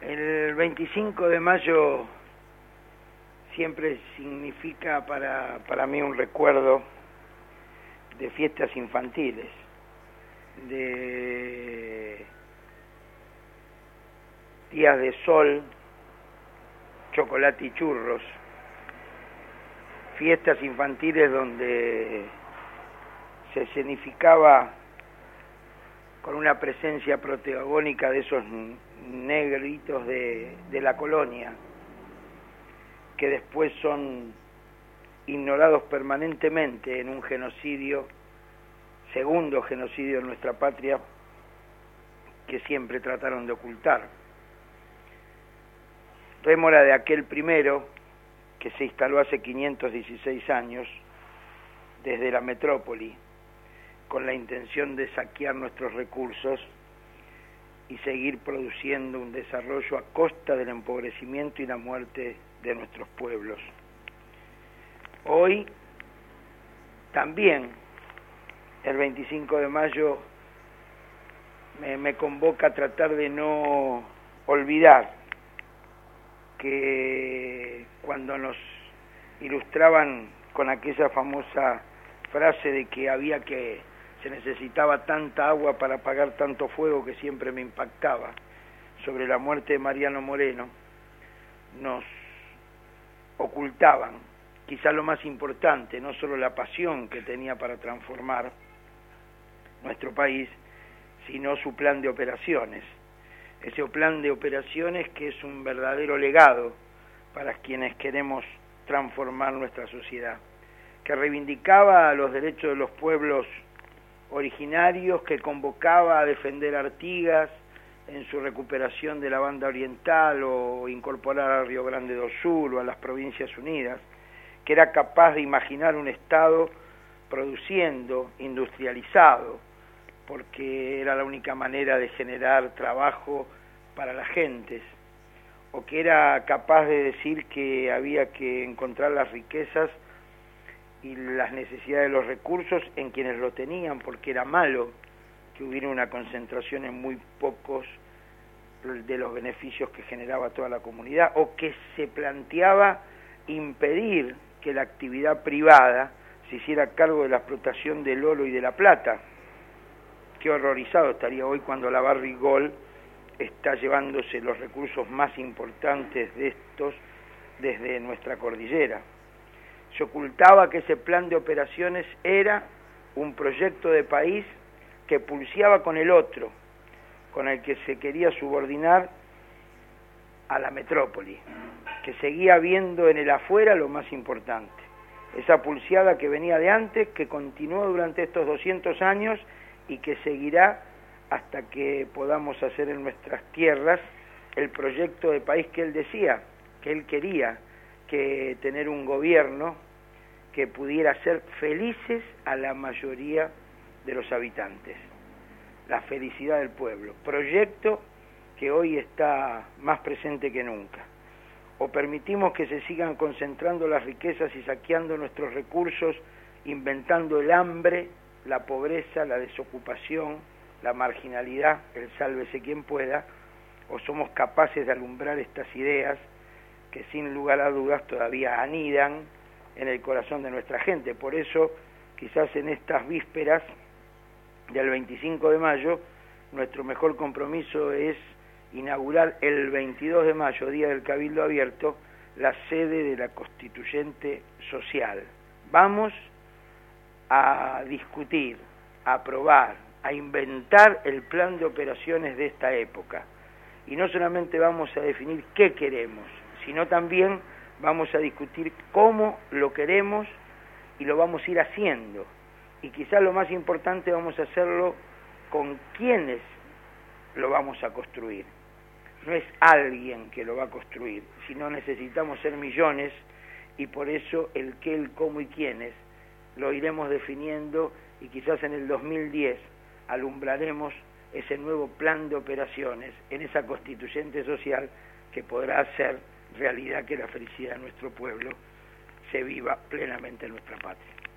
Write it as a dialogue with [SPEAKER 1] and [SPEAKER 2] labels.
[SPEAKER 1] El 25 de mayo siempre significa para mí un recuerdo de fiestas infantiles, de días de sol, chocolate y churros, fiestas infantiles donde se escenificaba con una presencia protagónica de esos negritos de la colonia, que después son ignorados permanentemente en un genocidio, segundo genocidio en nuestra patria, que siempre trataron de ocultar. Rémora de aquel primero, que se instaló hace 516 años, desde la metrópoli, con la intención de saquear nuestros recursos y seguir produciendo un desarrollo a costa del empobrecimiento y la muerte de nuestros pueblos. Hoy también, el 25 de mayo, me convoca a tratar de no olvidar que cuando nos ilustraban con aquella famosa frase de que se necesitaba tanta agua para apagar tanto fuego, que siempre me impactaba, sobre la muerte de Mariano Moreno, nos ocultaban quizá lo más importante, no solo la pasión que tenía para transformar nuestro país, sino su plan de operaciones. Ese plan de operaciones que es un verdadero legado para quienes queremos transformar nuestra sociedad, que reivindicaba los derechos de los pueblos originarios, que convocaba a defender a Artigas en su recuperación de la banda oriental o incorporar a Río Grande do Sul o a las Provincias Unidas, que era capaz de imaginar un Estado produciendo, industrializado, porque era la única manera de generar trabajo para las gentes, o que era capaz de decir que había que encontrar las riquezas y las necesidades de los recursos en quienes lo tenían, porque era malo que hubiera una concentración en muy pocos de los beneficios que generaba toda la comunidad, o que se planteaba impedir que la actividad privada se hiciera cargo de la explotación del oro y de la plata. Qué horrorizado estaría hoy cuando la Barrick está llevándose los recursos más importantes de estos desde nuestra cordillera. Se ocultaba que ese plan de operaciones era un proyecto de país que pulseaba con el otro, con el que se quería subordinar a la metrópoli, que seguía viendo en el afuera lo más importante. Esa pulseada que venía de antes, que continuó durante estos 200 años y que seguirá hasta que podamos hacer en nuestras tierras el proyecto de país que él decía, que él quería, que tener un gobierno que pudiera hacer felices a la mayoría de los habitantes, la felicidad del pueblo, proyecto que hoy está más presente que nunca. O permitimos que se sigan concentrando las riquezas y saqueando nuestros recursos, inventando el hambre, la pobreza, la desocupación, la marginalidad, el sálvese quien pueda, o somos capaces de alumbrar estas ideas que sin lugar a dudas todavía anidan en el corazón de nuestra gente. Por eso, quizás en estas vísperas del 25 de mayo, nuestro mejor compromiso es inaugurar el 22 de mayo, Día del Cabildo Abierto, la sede de la Constituyente Social. Vamos a discutir, a aprobar, a inventar el plan de operaciones de esta época. Y no solamente vamos a definir qué queremos, sino también vamos a discutir cómo lo queremos y lo vamos a ir haciendo. Y quizás lo más importante, vamos a hacerlo con quienes lo vamos a construir. No es alguien que lo va a construir, sino necesitamos ser millones, y por eso el qué, el cómo y quiénes lo iremos definiendo, y quizás en el 2010 alumbraremos ese nuevo plan de operaciones en esa constituyente social que podrá hacer realidad que la felicidad de nuestro pueblo se viva plenamente en nuestra patria.